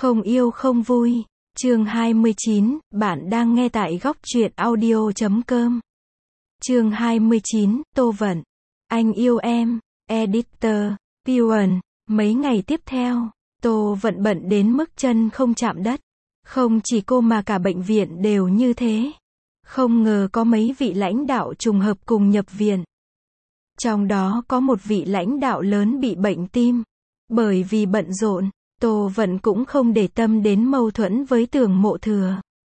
Không yêu không vui. Chương 29, bạn đang nghe tại góc truyện audio.com. Chương 29, Tô Vận. Anh yêu em. Editor, Piuan. Mấy ngày tiếp theo, Tô Vận bận đến mức chân không chạm đất. Không chỉ cô mà cả bệnh viện đều như thế. Không ngờ có mấy vị lãnh đạo trùng hợp cùng nhập viện. Trong đó có một vị lãnh đạo lớn bị bệnh tim. Bởi vì bận rộn, Tô Vận cũng không để tâm đến mâu thuẫn với Tưởng Mộ Thừa.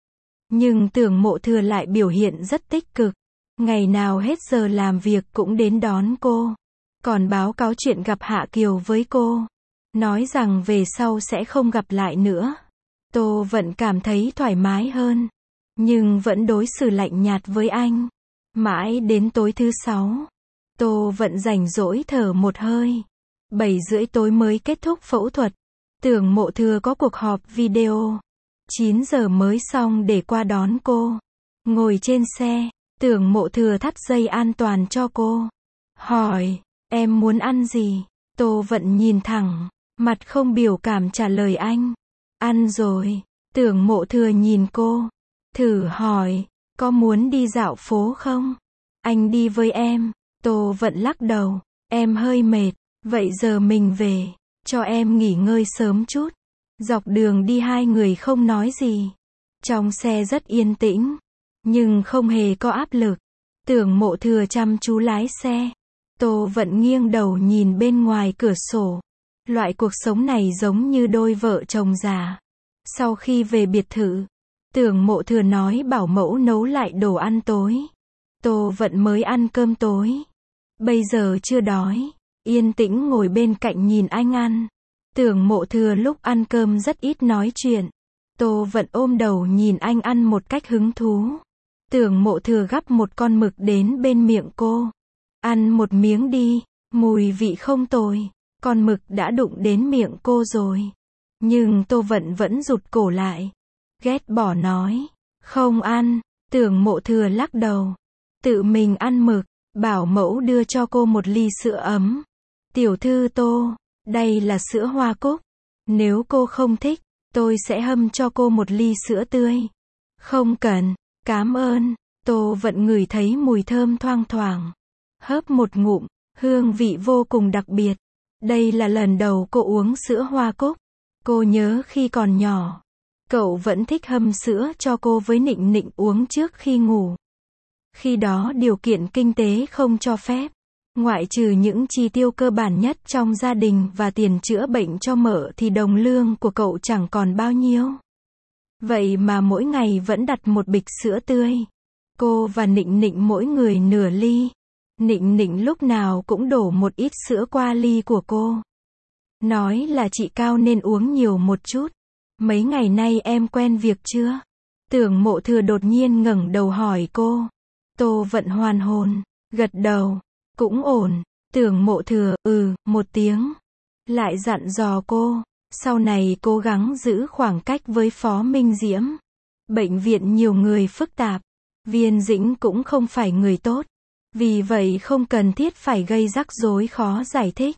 Nhưng Tưởng Mộ Thừa lại biểu hiện rất tích cực. Ngày nào hết giờ làm việc cũng đến đón cô. Còn báo cáo chuyện gặp Hạ Kiều với cô. Nói rằng về sau sẽ không gặp lại nữa. Tô Vận cảm thấy thoải mái hơn. Nhưng vẫn đối xử lạnh nhạt với anh. Mãi đến tối thứ 6. Tô Vận rảnh rỗi thở một hơi. 7:30 tối mới kết thúc phẫu thuật. Tưởng Mộ Thừa có cuộc họp video. 9 giờ mới xong để qua đón cô. Ngồi trên xe, Tưởng Mộ Thừa thắt dây an toàn cho cô. Hỏi, em muốn ăn gì? Tô Vận nhìn thẳng, mặt không biểu cảm trả lời anh. Ăn rồi. Tưởng Mộ Thừa nhìn cô. Thử hỏi, có muốn đi dạo phố không? Anh đi với em. Tô Vận lắc đầu. Em hơi mệt. Vậy giờ mình về. Cho em nghỉ ngơi sớm chút. Dọc đường đi hai người không nói gì. Trong xe rất yên tĩnh. Nhưng không hề có áp lực. Tưởng Mộ Thừa chăm chú lái xe. Tô Vận nghiêng đầu nhìn bên ngoài cửa sổ. Loại cuộc sống này giống như đôi vợ chồng già. Sau khi về biệt thự, Tưởng Mộ Thừa nói bảo mẫu nấu lại đồ ăn tối. Tô Vận mới ăn cơm tối. Bây giờ chưa đói. Yên tĩnh ngồi bên cạnh nhìn anh ăn. Tưởng Mộ Thừa lúc ăn cơm rất ít nói chuyện. Tô Vận ôm đầu nhìn anh ăn một cách hứng thú. Tưởng Mộ Thừa gắp một con mực đến bên miệng cô. Ăn một miếng đi, mùi vị không tồi. Con mực đã đụng đến miệng cô rồi. Nhưng Tô Vận vẫn rụt cổ lại. Ghét bỏ nói. Không ăn. Tưởng Mộ Thừa lắc đầu. Tự mình ăn mực. Bảo mẫu đưa cho cô một ly sữa ấm. Tiểu thư Tô, đây là sữa hoa cúc. Nếu cô không thích, tôi sẽ hâm cho cô một ly sữa tươi. Không cần, cảm ơn. Tô Vận ngửi thấy mùi thơm thoang thoảng. Hớp một ngụm, hương vị vô cùng đặc biệt. Đây là lần đầu cô uống sữa hoa cúc. Cô nhớ khi còn nhỏ, cậu vẫn thích hâm sữa cho cô với Nịnh Nịnh uống trước khi ngủ. Khi đó điều kiện kinh tế không cho phép. Ngoại trừ những chi tiêu cơ bản nhất trong gia đình và tiền chữa bệnh cho mợ thì đồng lương của cậu chẳng còn bao nhiêu. Vậy mà mỗi ngày vẫn đặt một bịch sữa tươi. Cô và Nịnh Nịnh mỗi người nửa ly. Nịnh Nịnh lúc nào cũng đổ một ít sữa qua ly của cô. Nói là chị Cao nên uống nhiều một chút. Mấy ngày nay em quen việc chưa? Tưởng Mộ Thừa đột nhiên ngẩng đầu hỏi cô. Tô Vận hoàn hồn, gật đầu. Cũng ổn. Tưởng Mộ Thừa, một tiếng. Lại dặn dò cô, sau này cố gắng giữ khoảng cách với Phó Minh Diễm. Bệnh viện nhiều người phức tạp. Viên Dĩnh cũng không phải người tốt. Vì vậy không cần thiết phải gây rắc rối khó giải thích.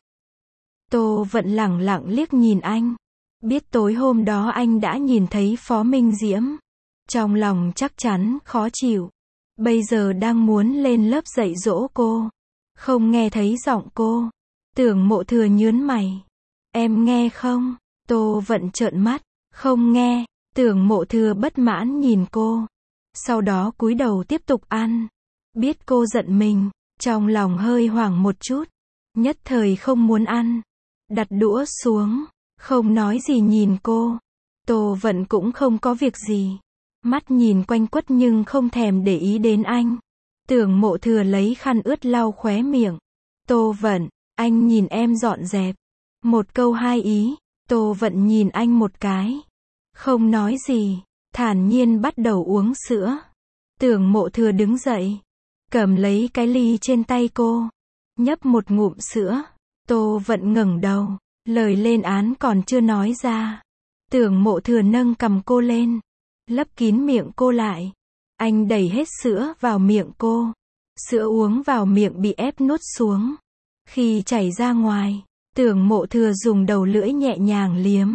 Tô Vận lẳng lặng liếc nhìn anh. Biết tối hôm đó anh đã nhìn thấy Phó Minh Diễm. Trong lòng chắc chắn khó chịu. Bây giờ đang muốn lên lớp dạy dỗ cô. Không nghe thấy giọng cô. Tưởng Mộ Thừa nhướng mày. Em nghe không? Tô Vận trợn mắt. Không nghe. Tưởng Mộ Thừa bất mãn nhìn cô. Sau đó cúi đầu tiếp tục ăn. Biết cô giận mình. Trong lòng hơi hoảng một chút. Nhất thời không muốn ăn. Đặt đũa xuống. Không nói gì nhìn cô. Tô Vận cũng không có việc gì. Mắt nhìn quanh quất nhưng không thèm để ý đến anh. Tưởng Mộ Thừa lấy khăn ướt lau khóe miệng. Tô Vận, anh nhìn em dọn dẹp. Một câu hai ý. Tô Vận nhìn anh một cái. Không nói gì. Thản nhiên bắt đầu uống sữa. Tưởng Mộ Thừa đứng dậy. Cầm lấy cái ly trên tay cô. Nhấp một ngụm sữa. Tô Vận ngẩng đầu. Lời lên án còn chưa nói ra. Tưởng Mộ Thừa nâng cằm cô lên. Lấp kín miệng cô lại. Anh đẩy hết sữa vào miệng cô. Sữa uống vào miệng bị ép nuốt xuống. Khi chảy ra ngoài, Tưởng Mộ Thừa dùng đầu lưỡi nhẹ nhàng liếm.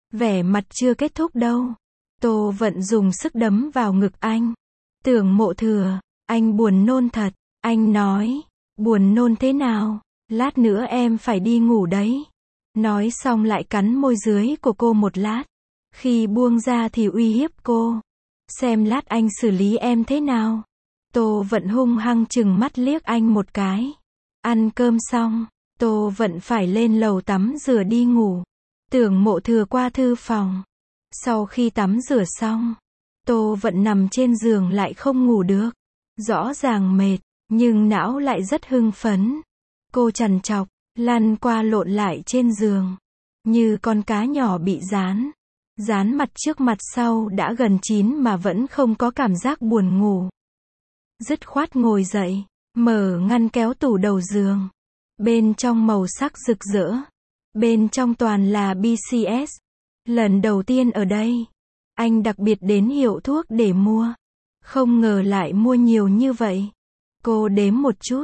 Vẻ mặt chưa kết thúc đâu. Tô Vận dùng sức đấm vào ngực anh. Tưởng Mộ Thừa, anh buồn nôn thật. Anh nói, buồn nôn thế nào? Lát nữa em phải đi ngủ đấy. Nói xong lại cắn môi dưới của cô một lát. Khi buông ra thì uy hiếp cô. Xem lát anh xử lý em thế nào. Tô Vận hung hăng chừng mắt liếc anh một cái. Ăn cơm xong, Tô Vận phải lên lầu tắm rửa đi ngủ. Tưởng Mộ Thừa qua thư phòng. Sau khi tắm rửa xong, Tô Vận nằm trên giường lại không ngủ được. Rõ ràng mệt, nhưng não lại rất hưng phấn. Cô trằn trọc, lăn qua lộn lại trên giường. Như con cá nhỏ bị dán. Dán mặt trước mặt sau đã gần chín mà vẫn không có cảm giác buồn ngủ. Dứt khoát ngồi dậy, mở ngăn kéo tủ đầu giường. Bên trong màu sắc rực rỡ. Bên trong toàn là BCS. Lần đầu tiên ở đây, anh đặc biệt đến hiệu thuốc để mua. Không ngờ lại mua nhiều như vậy. Cô đếm một chút,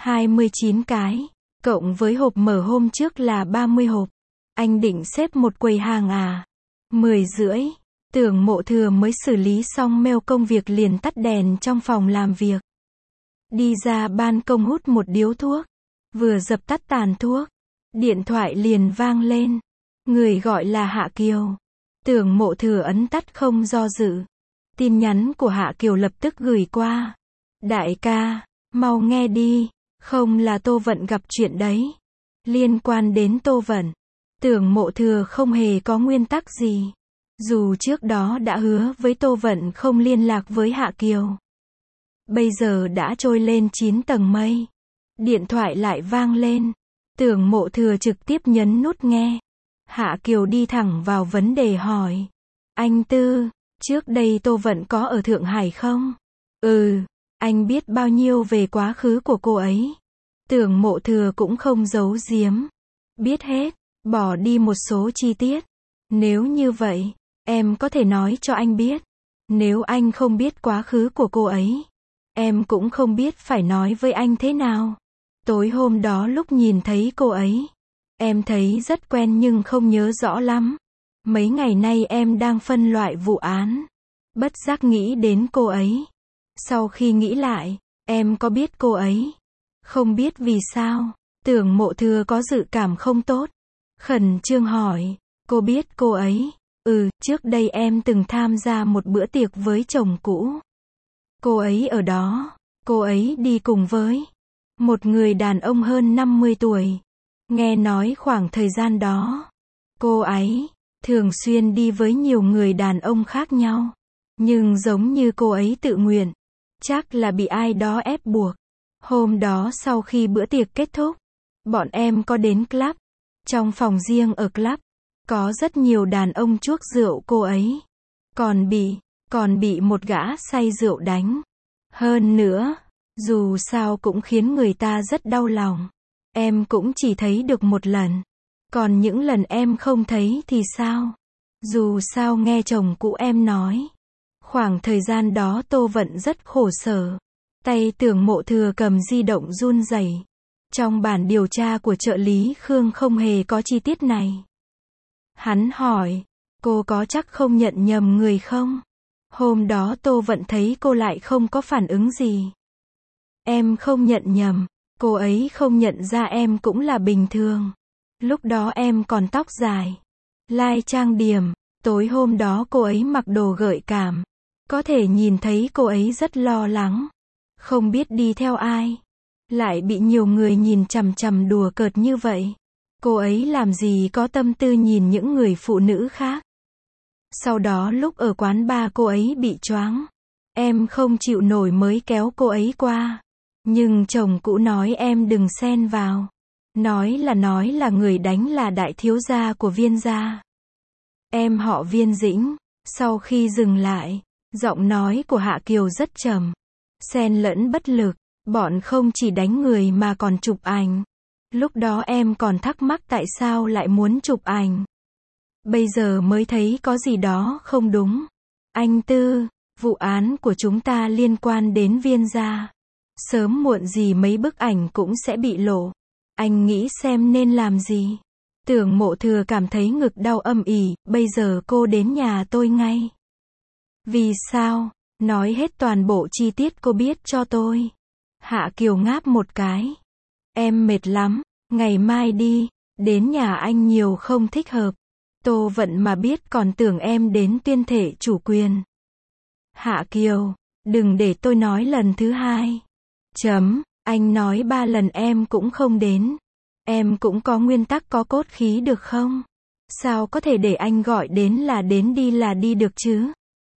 29 cái, cộng với hộp mở hôm trước là 30 hộp. Anh định xếp một quầy hàng à? 10:30, Tưởng Mộ Thừa mới xử lý xong mail công việc liền tắt đèn trong phòng làm việc. Đi ra ban công hút một điếu thuốc. Vừa dập tắt tàn thuốc, điện thoại liền vang lên. Người gọi là Hạ Kiều. Tưởng Mộ Thừa ấn tắt không do dự. Tin nhắn của Hạ Kiều lập tức gửi qua. Đại ca, mau nghe đi, không là Tô Vận gặp chuyện đấy. Liên quan đến Tô Vận. Tưởng Mộ Thừa không hề có nguyên tắc gì. Dù trước đó đã hứa với Tô Vận không liên lạc với Hạ Kiều. Bây giờ đã trôi lên 9 tầng mây. Điện thoại lại vang lên. Tưởng Mộ Thừa trực tiếp nhấn nút nghe. Hạ Kiều đi thẳng vào vấn đề hỏi. Anh Tư, trước đây Tô Vận có ở Thượng Hải không? Ừ, anh biết bao nhiêu về quá khứ của cô ấy? Tưởng Mộ Thừa cũng không giấu giếm. Biết hết, bỏ đi một số chi tiết. Nếu như vậy, em có thể nói cho anh biết. Nếu anh không biết quá khứ của cô ấy, em cũng không biết phải nói với anh thế nào. Tối hôm đó lúc nhìn thấy cô ấy, em thấy rất quen nhưng không nhớ rõ lắm. Mấy ngày nay em đang phân loại vụ án. Bất giác nghĩ đến cô ấy. Sau khi nghĩ lại, em có biết cô ấy. Không biết vì sao, Tưởng Mộ Thừa có dự cảm không tốt. Khẩn trương hỏi, cô biết cô ấy? Ừ, trước đây em từng tham gia một bữa tiệc với chồng cũ. Cô ấy ở đó, cô ấy đi cùng với một người đàn ông hơn 50 tuổi. Nghe nói khoảng thời gian đó, cô ấy thường xuyên đi với nhiều người đàn ông khác nhau. Nhưng giống như cô ấy tự nguyện, chắc là bị ai đó ép buộc. Hôm đó sau khi bữa tiệc kết thúc, bọn em có đến club. Trong phòng riêng ở club, có rất nhiều đàn ông chuốc rượu cô ấy. Còn bị một gã say rượu đánh. Hơn nữa, dù sao cũng khiến người ta rất đau lòng. Em cũng chỉ thấy được một lần. Còn những lần em không thấy thì sao? Dù sao nghe chồng cũ em nói. Khoảng thời gian đó Tô Vận rất khổ sở. Tay Tưởng Mộ Thừa cầm di động run rẩy. Trong bản điều tra của trợ lý Khương không hề có chi tiết này. Hắn hỏi, cô có chắc không nhận nhầm người không? Hôm đó Tô Vận thấy cô lại không có phản ứng gì. Em không nhận nhầm, cô ấy không nhận ra em cũng là bình thường. Lúc đó em còn tóc dài, lai trang điểm, tối hôm đó cô ấy mặc đồ gợi cảm. Có thể nhìn thấy cô ấy rất lo lắng, không biết đi theo ai. Lại bị nhiều người nhìn chằm chằm đùa cợt như vậy. Cô ấy làm gì có tâm tư nhìn những người phụ nữ khác. Sau đó lúc ở quán bar cô ấy bị choáng. Em không chịu nổi mới kéo cô ấy qua. Nhưng chồng cũ nói em đừng xen vào. Nói là người đánh là đại thiếu gia của Viên gia. Em họ Viên Dĩnh. Sau khi dừng lại, giọng nói của Hạ Kiều rất trầm, xen lẫn bất lực. Bọn không chỉ đánh người mà còn chụp ảnh. Lúc đó em còn thắc mắc tại sao lại muốn chụp ảnh. Bây giờ mới thấy có gì đó không đúng. Anh Tư, vụ án của chúng ta liên quan đến Viên gia. Sớm muộn gì mấy bức ảnh cũng sẽ bị lộ. Anh nghĩ xem nên làm gì. Tưởng Mộ Thừa cảm thấy ngực đau âm ỉ, bây giờ cô đến nhà tôi ngay. Vì sao? Nói hết toàn bộ chi tiết cô biết cho tôi. Hạ Kiều ngáp một cái. Em mệt lắm, ngày mai đi, đến nhà anh nhiều không thích hợp. Tô Vận mà biết còn tưởng em đến tuyên thệ chủ quyền. Hạ Kiều, đừng để tôi nói lần thứ hai. Anh nói 3 lần em cũng không đến. Em cũng có nguyên tắc có cốt khí được không? Sao có thể để anh gọi đến là đi được chứ?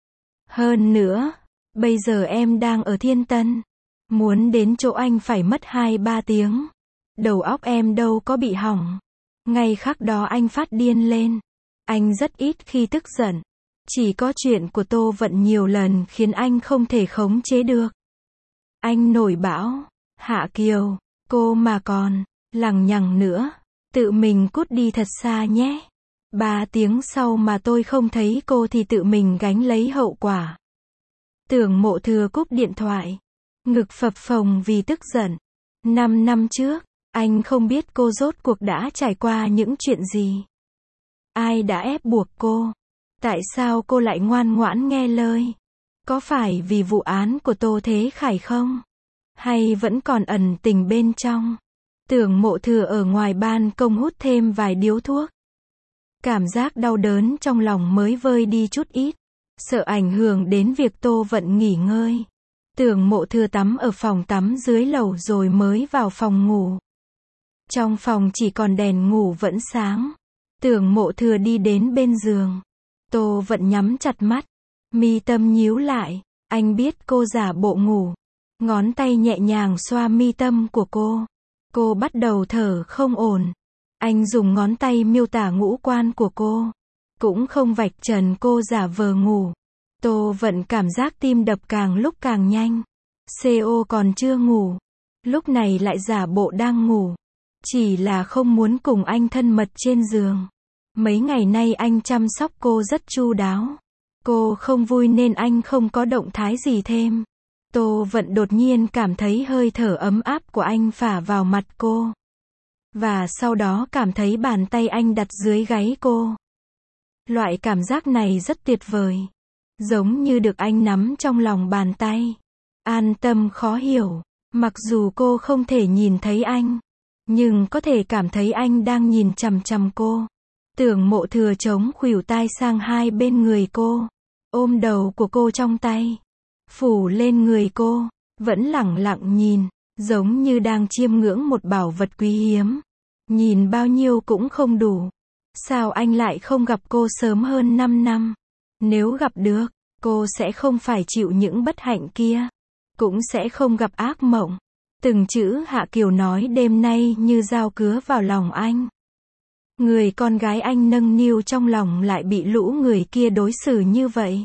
Hơn nữa, bây giờ em đang ở Thiên Tân. Muốn đến chỗ anh phải mất 2-3 tiếng. Đầu óc em đâu có bị hỏng. Ngay khắc đó anh phát điên lên. Anh rất ít khi tức giận. Chỉ có chuyện của Tô Vận nhiều lần khiến anh không thể khống chế được. Anh nổi bão. Hạ Kiều, cô mà còn lằng nhằng nữa, tự mình cút đi thật xa nhé. 3 tiếng sau mà tôi không thấy cô thì tự mình gánh lấy hậu quả. Tưởng Mộ Thừa cúp điện thoại. Ngực phập phồng vì tức giận. 5 năm trước, anh không biết cô rốt cuộc đã trải qua những chuyện gì. Ai đã ép buộc cô? Tại sao cô lại ngoan ngoãn nghe lời? Có phải vì vụ án của Tô Thế Khải không? Hay vẫn còn ẩn tình bên trong? Tưởng Mộ Thừa ở ngoài ban công hút thêm vài điếu thuốc. Cảm giác đau đớn trong lòng mới vơi đi chút ít. Sợ ảnh hưởng đến việc Tô Vận nghỉ ngơi. Tưởng Mộ Thừa tắm ở phòng tắm dưới lầu rồi mới vào phòng ngủ. Trong phòng chỉ còn đèn ngủ vẫn sáng. Tưởng Mộ Thừa đi đến bên giường. Tô Vận nhắm chặt mắt. Mi tâm nhíu lại. Anh biết cô giả bộ ngủ. Ngón tay nhẹ nhàng xoa mi tâm của cô. Cô bắt đầu thở không ổn. Anh dùng ngón tay miêu tả ngũ quan của cô. Cũng không vạch trần cô giả vờ ngủ. Tô Vận cảm giác tim đập càng lúc càng nhanh. CO còn chưa ngủ. Lúc này lại giả bộ đang ngủ. Chỉ là không muốn cùng anh thân mật trên giường. Mấy ngày nay anh chăm sóc cô rất chu đáo. Cô không vui nên anh không có động thái gì thêm. Tô Vận đột nhiên cảm thấy hơi thở ấm áp của anh phả vào mặt cô. Và sau đó cảm thấy bàn tay anh đặt dưới gáy cô. Loại cảm giác này rất tuyệt vời. Giống như được anh nắm trong lòng bàn tay. An tâm khó hiểu. Mặc dù cô không thể nhìn thấy anh. Nhưng có thể cảm thấy anh đang nhìn chằm chằm cô. Tưởng Mộ Thừa chống khuỷu tay sang hai bên người cô. Ôm đầu của cô trong tay. Phủ lên người cô. Vẫn lẳng lặng nhìn. Giống như đang chiêm ngưỡng một bảo vật quý hiếm. Nhìn bao nhiêu cũng không đủ. Sao anh lại không gặp cô sớm hơn 5 năm? Nếu gặp được, cô sẽ không phải chịu những bất hạnh kia. Cũng sẽ không gặp ác mộng. Từng chữ Hạ Kiều nói đêm nay như dao cứa vào lòng anh. Người con gái anh nâng niu trong lòng lại bị lũ người kia đối xử như vậy.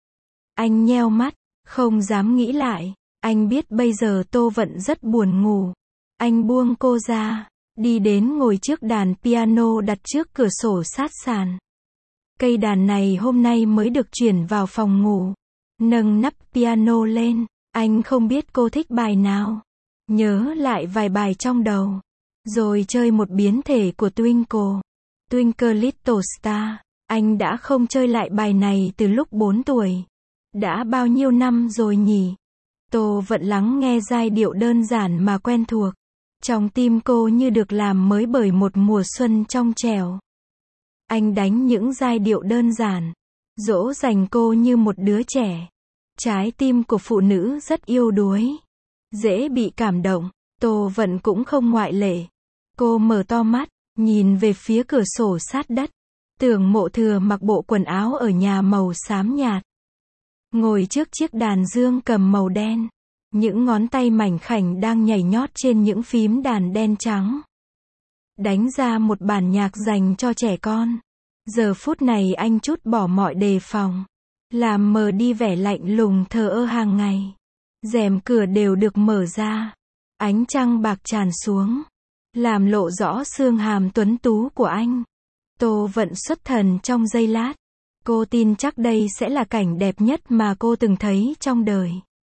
Anh nheo mắt, không dám nghĩ lại. Anh biết bây giờ Tô Vận rất buồn ngủ. Anh buông cô ra, đi đến ngồi trước đàn piano đặt trước cửa sổ sát sàn. Cây đàn này hôm nay mới được chuyển vào phòng ngủ. Nâng nắp piano lên, anh không biết cô thích bài nào. Nhớ lại vài bài trong đầu. Rồi chơi một biến thể của Twinkle. Twinkle Little Star. Anh đã không chơi lại bài này từ lúc 4 tuổi. Đã bao nhiêu năm rồi nhỉ? Tô Vận lắng nghe giai điệu đơn giản mà quen thuộc. Trong tim cô như được làm mới bởi một mùa xuân trong trẻo. Anh đánh những giai điệu đơn giản. Dỗ dành cô như một đứa trẻ. Trái tim của phụ nữ rất yếu đuối. Dễ bị cảm động. Tô Vận cũng không ngoại lệ. Cô mở to mắt, nhìn về phía cửa sổ sát đất. Tưởng Mộ Thừa mặc bộ quần áo ở nhà màu xám nhạt. Ngồi trước chiếc đàn dương cầm màu đen. Những ngón tay mảnh khảnh đang nhảy nhót trên những phím đàn đen trắng. Đánh ra một bản nhạc dành cho trẻ con. Giờ phút này anh trút bỏ mọi đề phòng. Làm mờ đi vẻ lạnh lùng thờ ơ hàng ngày. Rèm cửa đều được mở ra. Ánh trăng bạc tràn xuống. Làm lộ rõ xương hàm tuấn tú của anh. Tô Vận xuất thần trong giây lát. Cô tin chắc đây sẽ là cảnh đẹp nhất mà cô từng thấy trong đời.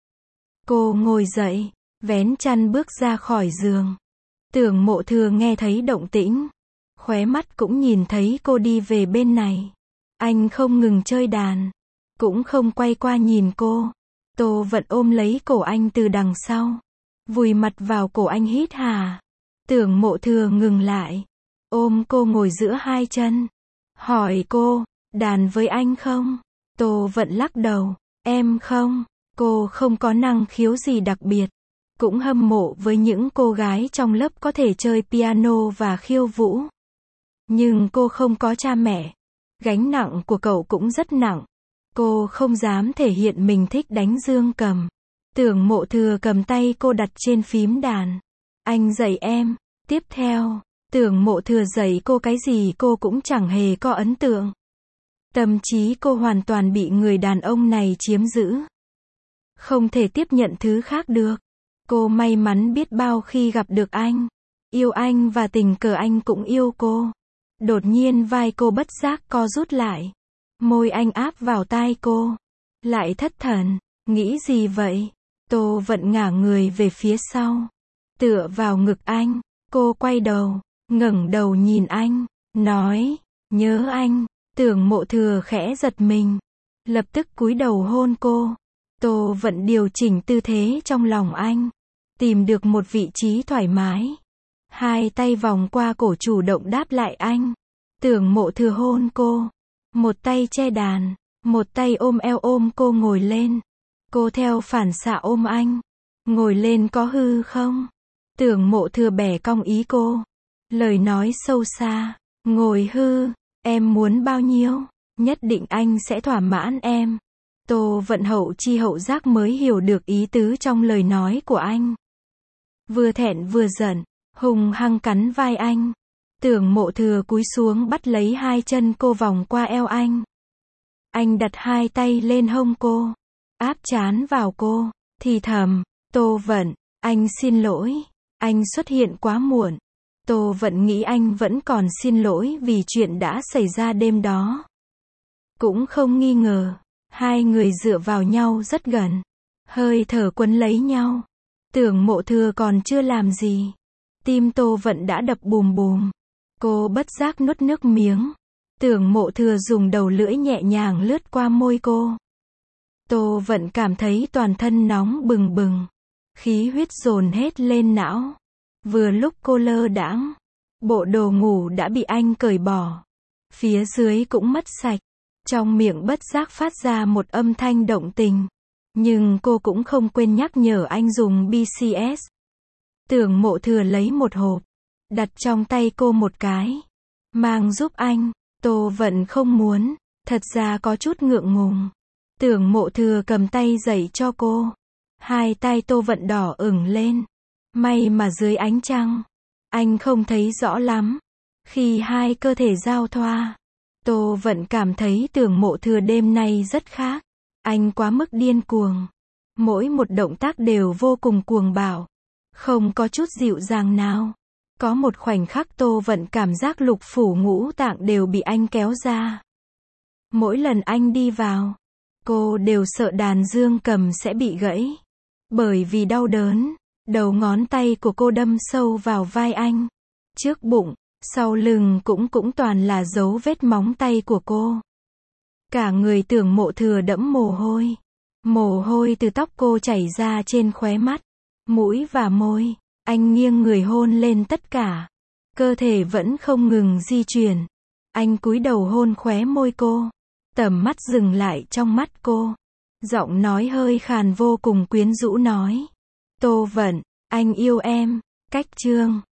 Cô ngồi dậy, vén chăn bước ra khỏi giường. Tưởng Mộ Thừa nghe thấy động tĩnh. Khóe mắt cũng nhìn thấy cô đi về bên này. Anh không ngừng chơi đàn, cũng không quay qua nhìn cô. Tô Vận ôm lấy cổ anh từ đằng sau, vùi mặt vào cổ anh hít hà. Tưởng Mộ Thừa ngừng lại, ôm cô ngồi giữa hai chân, hỏi cô, đàn với anh không? Tô Vận lắc đầu, em không. Cô không có năng khiếu gì đặc biệt, cũng hâm mộ với những cô gái trong lớp có thể chơi piano và khiêu vũ. Nhưng cô không có cha mẹ, gánh nặng của cậu cũng rất nặng. Cô không dám thể hiện mình thích đánh dương cầm. Tưởng Mộ Thừa cầm tay cô đặt trên phím đàn. Anh dạy em. Tiếp theo, Tưởng Mộ Thừa dạy cô cái gì cô cũng chẳng hề có ấn tượng. Tâm trí cô hoàn toàn bị người đàn ông này chiếm giữ. Không thể tiếp nhận thứ khác được. Cô may mắn biết bao khi gặp được anh. Yêu anh và tình cờ anh cũng yêu cô. Đột nhiên vai cô bất giác co rút lại. Môi anh áp vào tai cô. Lại thất thần. Nghĩ gì vậy? Tô Vận ngả người về phía sau, tựa vào ngực anh. Cô quay đầu, ngẩng đầu nhìn anh, nói, nhớ anh. Tưởng Mộ Thừa khẽ giật mình, lập tức cúi đầu hôn cô. Tô Vận điều chỉnh tư thế trong lòng anh, tìm được một vị trí thoải mái. Hai tay vòng qua cổ chủ động đáp lại anh. Tưởng Mộ Thừa hôn cô, một tay che đàn, một tay ôm eo ôm cô ngồi lên. Cô theo phản xạ ôm anh. Ngồi lên có hư không? Tưởng Mộ Thừa bẻ cong ý cô. Lời nói sâu xa. Ngồi hư, em muốn bao nhiêu? Nhất định anh sẽ thỏa mãn em. Tô Vận hậu chi hậu giác mới hiểu được ý tứ trong lời nói của anh. Vừa thẹn vừa giận, hung hăng cắn vai anh. Tưởng Mộ Thừa cúi xuống bắt lấy hai chân cô vòng qua eo anh. Anh đặt hai tay lên hông cô, áp trán vào cô, thì thầm, Tô Vận, anh xin lỗi, anh xuất hiện quá muộn. Tô Vận nghĩ anh vẫn còn xin lỗi vì chuyện đã xảy ra đêm đó. Cũng không nghi ngờ, hai người dựa vào nhau rất gần, hơi thở quấn lấy nhau. Tưởng Mộ Thừa còn chưa làm gì, tim Tô Vận đã đập bùm bùm. Cô bất giác nuốt nước miếng. Tưởng Mộ Thừa dùng đầu lưỡi nhẹ nhàng lướt qua môi cô. Tô Vận cảm thấy toàn thân nóng bừng bừng, khí huyết dồn hết lên não. Vừa lúc cô lơ đãng, bộ đồ ngủ đã bị anh cởi bỏ, phía dưới cũng mất sạch. Trong miệng bất giác phát ra một âm thanh động tình, nhưng cô cũng không quên nhắc nhở anh dùng BCS. Tưởng Mộ Thừa lấy một hộp, đặt trong tay cô một cái, mang giúp anh. Tô Vận không muốn, thật ra có chút ngượng ngùng. Tưởng Mộ Thừa cầm tay dạy cho cô. Hai tay Tô Vận đỏ ửng lên. May mà dưới ánh trăng, anh không thấy rõ lắm. Khi hai cơ thể giao thoa, Tô Vận cảm thấy Tưởng Mộ Thừa đêm nay rất khác. Anh quá mức điên cuồng. Mỗi một động tác đều vô cùng cuồng bạo, không có chút dịu dàng nào. Có một khoảnh khắc Tô Vận cảm giác lục phủ ngũ tạng đều bị anh kéo ra. Mỗi lần anh đi vào, cô đều sợ đàn dương cầm sẽ bị gãy. Bởi vì đau đớn, đầu ngón tay của cô đâm sâu vào vai anh. Trước bụng, sau lưng cũng toàn là dấu vết móng tay của cô. Cả người Tưởng Mộ Thừa đẫm mồ hôi. Mồ hôi từ tóc cô chảy ra trên khóe mắt, mũi và môi. Anh nghiêng người hôn lên tất cả. Cơ thể vẫn không ngừng di chuyển. Anh cúi đầu hôn khóe môi cô. Tầm mắt dừng lại trong mắt cô. Giọng nói hơi khàn vô cùng quyến rũ nói. Tô Vận, anh yêu em. Cách chương